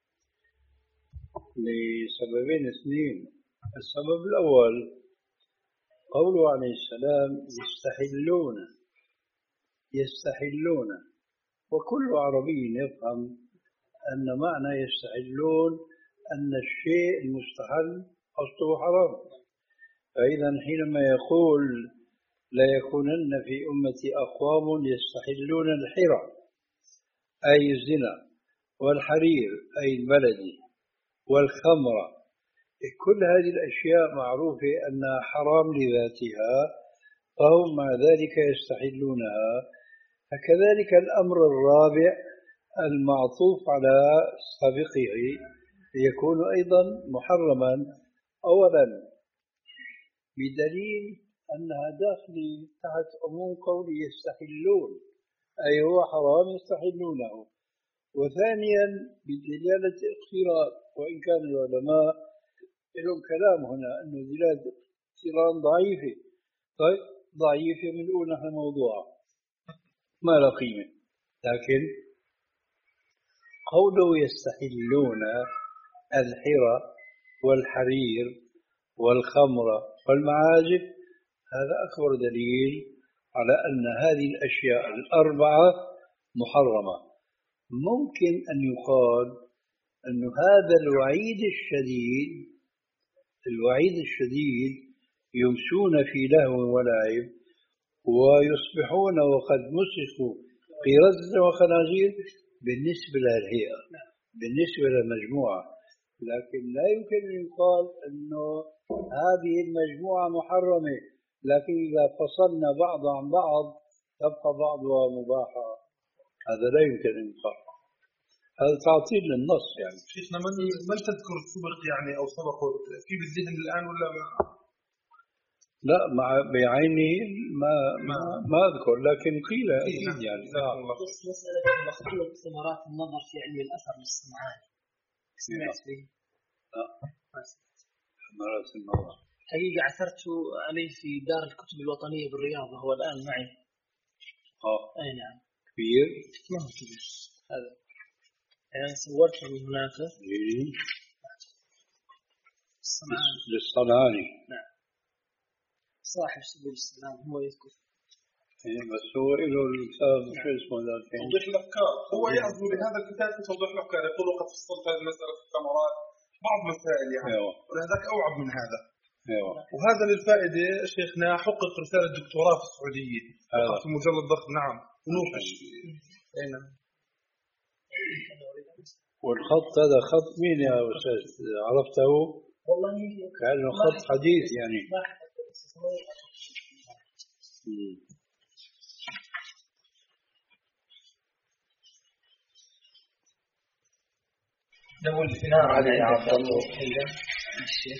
لسببين اثنين. السبب الأول قوله عليه السلام يستحلون يستحلون وكل عربي يفهم أن معنى يستحلون أن الشيء المستحل أصله حرام. فإذا حينما يقول لا يكونن في أمتي أقوام يستحلون الحرى أي الزنا والحرير أي البلدي والخمر، كل هذه الأشياء معروفة أنها حرام لذاتها فهم مع ذلك يستحلونها. فكذلك الأمر الرابع المعطوف على سابقه يكون أيضا محرما، أولا بدليل أنها داخل تحت عموم قول يستحلون، أي هو حرام يستحلونه. وثانيا بدلالة اقتران، وإن كان العلماء لهم كلام هنا أنه دلالة اقتران ضعيفة. طيب ضعيفة بنقول نحن موضوعة ما له قيمة، لكن قوله يستحلون الحرى والحرير والخمر والمعازف هذا أكبر دليل على أن هذه الأشياء الأربعة محرمة. ممكن أن يقال أن هذا الوعيد الشديد الوعيد الشديد يمسون في لهو ولعب ويصبحون وقد مسخوا قردة وخنازير بالنسبة للهيئة، بالنسبة للمجموعة. لكن لا يمكن أن يقال أنه هذه المجموعة محرمة، لكن إذا فصلنا بعض عن بعض تبقى بعضها مباحة. هذا لا يمكن أن يقال، هذا تعطيل للنص. يعني شيخنا من من تذكر سبق يعني أو سبق في بالذهن الآن ولا ما؟ لا مع بعيني ما ما, ما أذكر، لكن قيل أكيد يعني. بس مسألة مخطوط ثمرات النظر في علم الأثر للصنعاني سمعت فيه؟ لا ثمرات النظر حقيقة عثرت عليه في دار الكتب الوطنية بالرياض، هو الآن معي. اه أي نعم. كبير؟ ما هو كبير هذا، يعني صورته من هناك. الصنعاني للصنعاني. نعم صاحب سبيل السلام هو يذكر. إيه بس هو له الكتاب شو اسمه ذاك؟ توضيح الأفكار. هو يعرض بهذا الكتاب في توضيح الأفكار، يقول وقد فصلت هذه المسألة في الثمرات بعض مسائل يعني. أيوة. ولهذاك أوعب من هذا. أيوة. وهذا للفائدة شيخنا حقق رسالة دكتوراه في السعودية أيوة. في مجلد ضخم. نعم ونوحش. أين والخط هذا خط مين يا أستاذ عرفته؟ والله كأنه خط حديث يعني. له الفنار على عبد الله الشيخ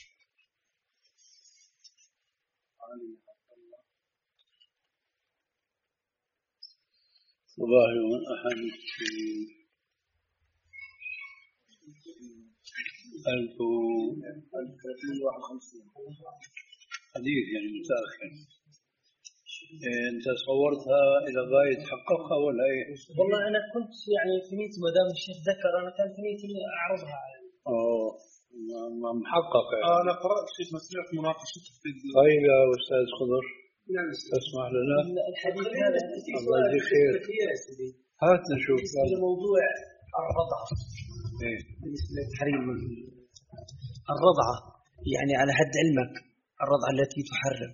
صباح يوم الأحد ألف وواحد وخمسين حديث يعني متأخر. إيه أنت صورتها إلى غاية حققها ولا إيه؟ والله أنا كنت يعني في نيتي ما دام الشيخ ذكر أنا كان في نيتي أعرضها على. أوه ما محقق يعني. أنا قرأت شيء مسموع مناقشة. طيب يا أستاذ خضر تسمح لنا الحديث هذا الله يجزيك خير. هات نشوف موضوع الرضعة. إيه؟ بالنسبة للتحريم الرضعة يعني على حد علمك الرضعة التي تحرم،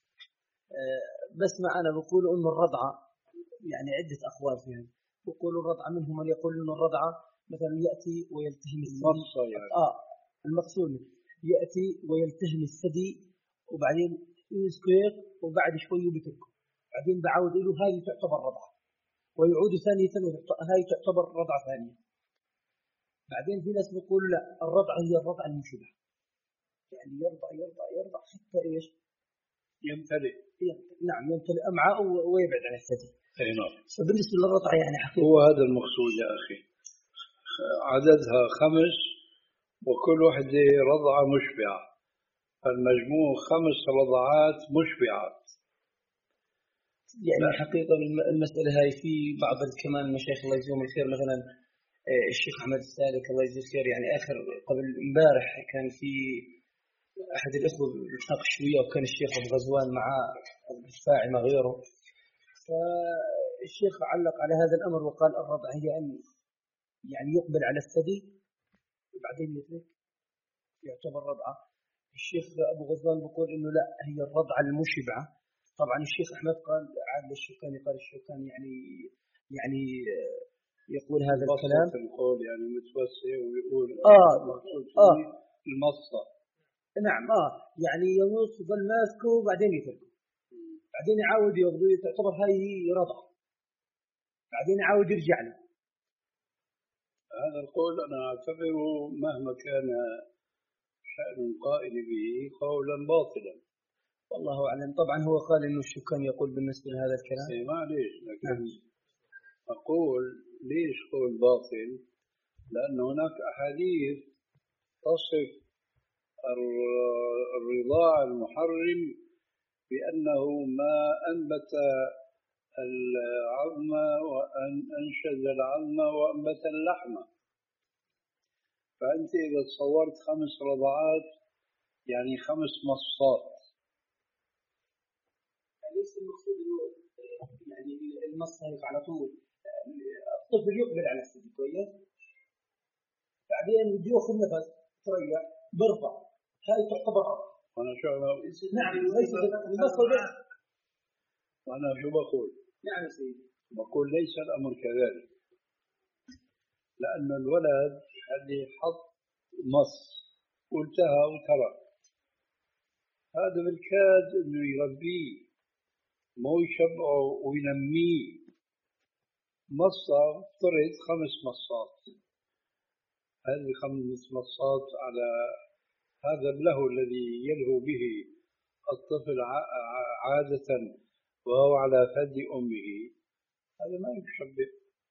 بس ما أنا بقول إنه الرضعة يعني عدة أقوال فيها. بقول الرضعة منهم من يقول إنه الرضعة مثلا يأتي ويلتهم الثدي. يعني. آه المقصود يأتي ويلتهم الثدي وبعدين يسكت وبعد شوي بتركه، بعدين بعود له هذه تعتبر رضعة، ويعود ثانية هذه تعتبر رضعة ثانية. بعدين في ناس بيقول لا الرضعة هي الرضعة المشبهة، يعني يرضع يرضع يرضع حتى إيش يمتلئ. نعم يمتلئ أمعاء ويبعد عن الثدي. أي نعم. فبالنسبة للرضعة يعني حقيقة هو هذا المقصود يا أخي، عددها خمس وكل واحدة رضعة مشبعة، فالمجموع خمس رضعات مشبعات. يعني حقيقة المسألة هاي في بعض كمان المشايخ الله يجزيهم الخير، مثلا الشيخ أحمد السالك الله يجزيه الخير، يعني آخر قبل امبارح كان في أحد الأخوة بيتناقش شوية وكان الشيخ أبو غزوان مع الفاعل مع غيره، فالشيخ علق على هذا الأمر وقال الرضع هي أن يعني يقبل على الثدي وبعدين يترك يعتبر رضعة. الشيخ أبو غزوان بيقول إنه لا هي الرضعة المشبعة. طبعا الشيخ أحمد قال عاد الشوكاني قال الشوكاني يعني يعني يقول هذا الكلام القول يعني متوسع ويقول آه آه المصة. نعم آه يعني يموت يظل ماسكه وبعدين يتركه، بعدين يعاود يغضي تعتبر هاي رضعة، بعدين يعاود يرجع له. هذا القول أنا أعتبره مهما كان شأن القائل به قولا باطلا. والله أعلم. طبعا هو قال إنه الشوكاني يقول بالنسبة لهذا الكلام إيه معليش، لكن نعم. أقول ليش قول باطل؟ لأن هناك أحاديث تصف الرضاع المحرم بأنه ما أنبت العظم وأن أنشز العظم وأنبت اللحم. فأنت إذا تصورت خمس رضعات يعني خمس مصات. ليس المقصود انه يعني المص على طول الطفل يقبل على الثدي كويس، بعدين بده ياخذ نفس تريح برفع، هاي تعتبر رضع. وأنا شو نعم ليس المص. وأنا شو بقول؟ نعم سيدي. بقول ليس الأمر كذلك، لأن الولد اللي حط مص وانتهى وترك هذا بالكاد إنه يربيه مو يشبعه وينميه. مصة افترض خمس مصات، هذه خمس مصات على هذا اللهو الذي يلهو به الطفل عادة وهو على ثدي أمه، هذا ما يشبع،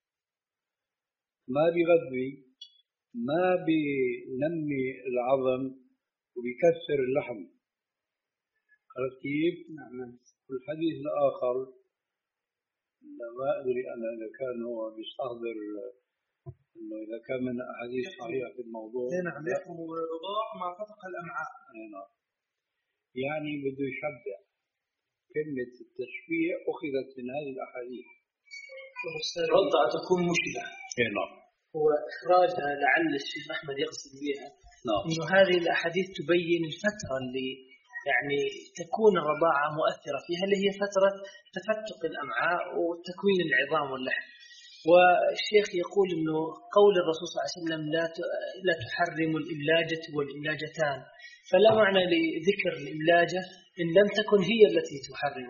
ما بيغذي، ما بينمي العظم وبيكسر اللحم. عرفت كيف؟ نعم. والحديث الآخر ما أدري أنا إذا كان هو بيستحضر إنه إذا كان من أحاديث صحيحة في الموضوع. نعم يحرم الرضاع ما فتق الأمعاء. نعم. يعني بده يشبع. كلمة التشبيع أخذت من هذه الأحاديث. الرضعة تكون مشبعة. نعم. هو إخراجها لعل الشيخ أحمد يقصد بها نعم. إنه هذه الأحاديث تبين الفترة اللي يعني تكون الرضاعة مؤثرة فيها، اللي هي فترة تفتق الأمعاء وتكوين العظام واللحم. والشيخ يقول إنه قول الرسول صلى الله عليه وسلم لا لا تحرم الإملاجة والإملاجتان، فلا معنى لذكر الإملاجة إن لم تكن هي التي تحرم.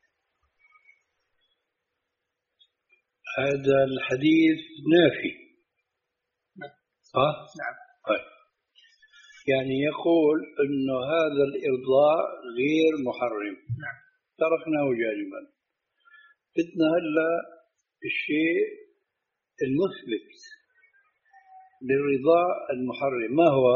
هذا الحديث نافي. نعم. صح؟ نعم. طيب. يعني يقول إنه هذا الإرضاع غير محرم. نعم. تركناه جانبا. بدنا هلا الشيء المثبت للرضاع المحرم ما هو؟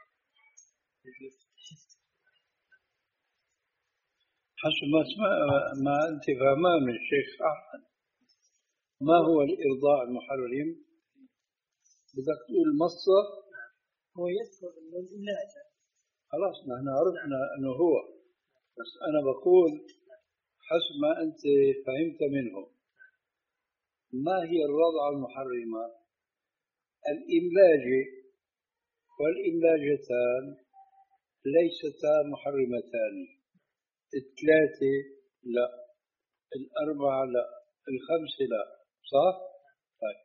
حسب ما ما أنت فهمان من الشيخ أحمد، ما هو الإرضاع المحرم؟ بدك تقول مصة. هو يذكر انه الإملاجة. خلاص نحن عرفنا أنه هو، بس أنا بقول حسب ما أنت فهمت منه ما هي الرضعة المحرمة؟ الإملاجة والإملاجتان ليستا محرمتان، الثلاثة لا، الأربعة لا، الخمسة لا، صح؟ طيب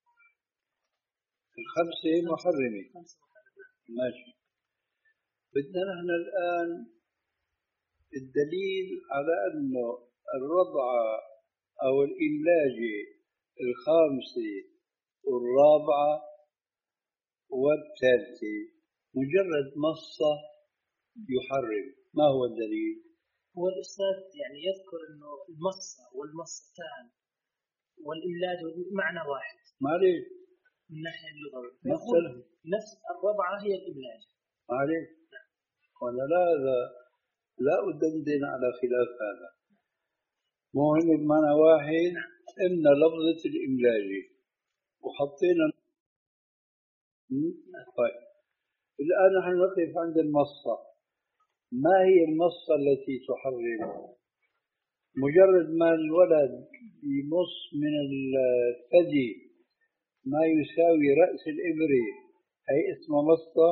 الخمسة محرمة ماشي. بدنا نحن الآن الدليل على أنه الرضعة أو الإملاجة الخامسة والرابعة والثالثة مجرد مصة يحرم، ما هو الدليل؟ هو الأستاذ يعني يذكر أنه المصة والمصتان والإملاج معنى واحد. معليش من ناحية اللغوية يقول نفس الرضعة هي الإملاج. معليش وأنا لا لا أدندن على خلاف هذا، مهم بمعنى واحد إن لفظة الإملاج وحطينا. طيب الآن نحن نقف عند المصة. ما هي المصة التي تحرم؟ مجرد ما الولد يمص من الثدي ما يساوي رأس الإبرة هي اسمها مصة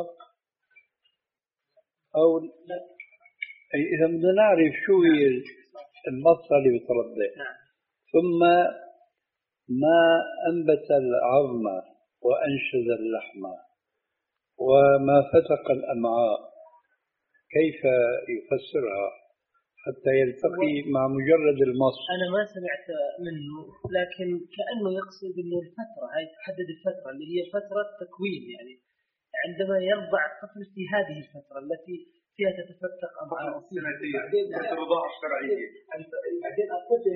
أو لا؟ أي إذا بدنا نعرف شو هي المصة اللي بترضع. ثم ما أنبت العظم وأنشز اللحم وما فتق الأمعاء، كيف يفسرها حتى يلتقي مع مجرد المص؟ أنا ما سمعت منه، لكن كأنه يقصد أنه الفترة هاي تحدد الفترة اللي هي فترة تكوين، يعني عندما يرضع الطفل في هذه الفترة التي فيها تتفتق أمعاء السنتين الرضاعة الشرعية. بعدين الطفل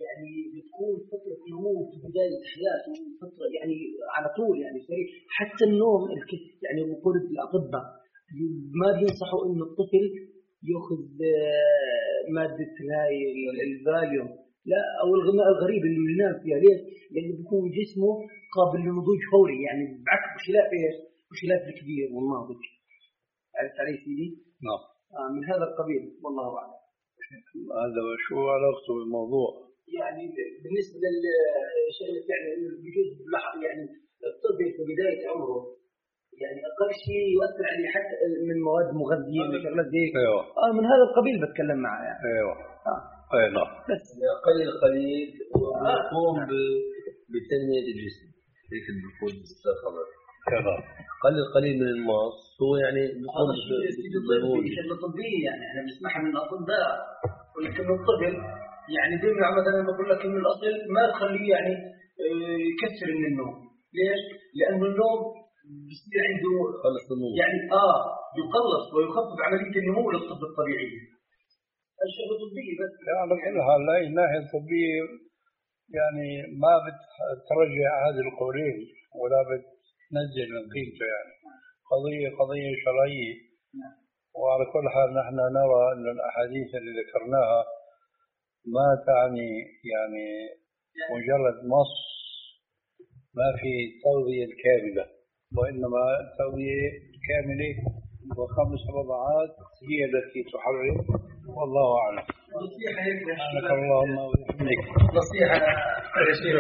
يعني بتكون فترة نمو في بداية حياته، فترة يعني على طول يعني سريع. حتى النوم يعني بقول الأطباء ما بينصحوا إنه الطفل يأخذ مادة هاي الفاليوم لا أو الغذاء الغريب اللي ينام فيها. ليش؟ لأنه بيكون جسمه قابل للنضوج فوري، يعني بعكس بخلاف إيش؟ بخلاف الكبير والناضج. عرفت علي سيدي؟ نعم. آه من هذا القبيل والله أعلم. هذا شو علاقته بالموضوع؟ يعني بالنسبة للشغلة يعني بجوز يعني الطفل في بداية عمره يعني أقل شيء يؤثر عليه حتى من مواد مغذية من شغلات زي أيوة. آه من هذا القبيل بتكلم معه يعني. أيوة. آه. أي نعم. بس أقل القليل يقوم بتنمية الجسم هيك بيكون بالخبر. تمام. أقل القليل من الماس هو يعني بيقوم بشغلة طبية يعني أنا بسمعها من الأطباء ولكن الطفل يعني بيمنع مثلا بقول لك إنه الأصل ما تخليه يعني يكثر من النوم. ليش؟ لأنه النوم بيصير عنده خلص النوم يعني آه يقلص ويخفف عملية النمو للطفل الطبيعي. الشغلة طبية بس. على كل حال لا الناحية الطبية يعني ما بترجع هذه القولين ولا بتنزل من قيمته، يعني قضية قضية شرعية. وعلى كل حال نحن نرى أن الأحاديث اللي ذكرناها ما تعني يعني مجرد نص ما في التغذية الكاملة، وإنما التغذية الكاملة وخمس رضعات هي التي تحرك، والله أعلم. سبحانك اللهم وبحمدك. نصيحة يا شيخ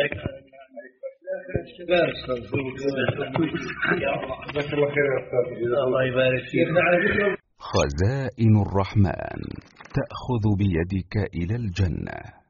الله يبارك فيك. خزائن الرحمن تأخذ بيدك إلى الجنة.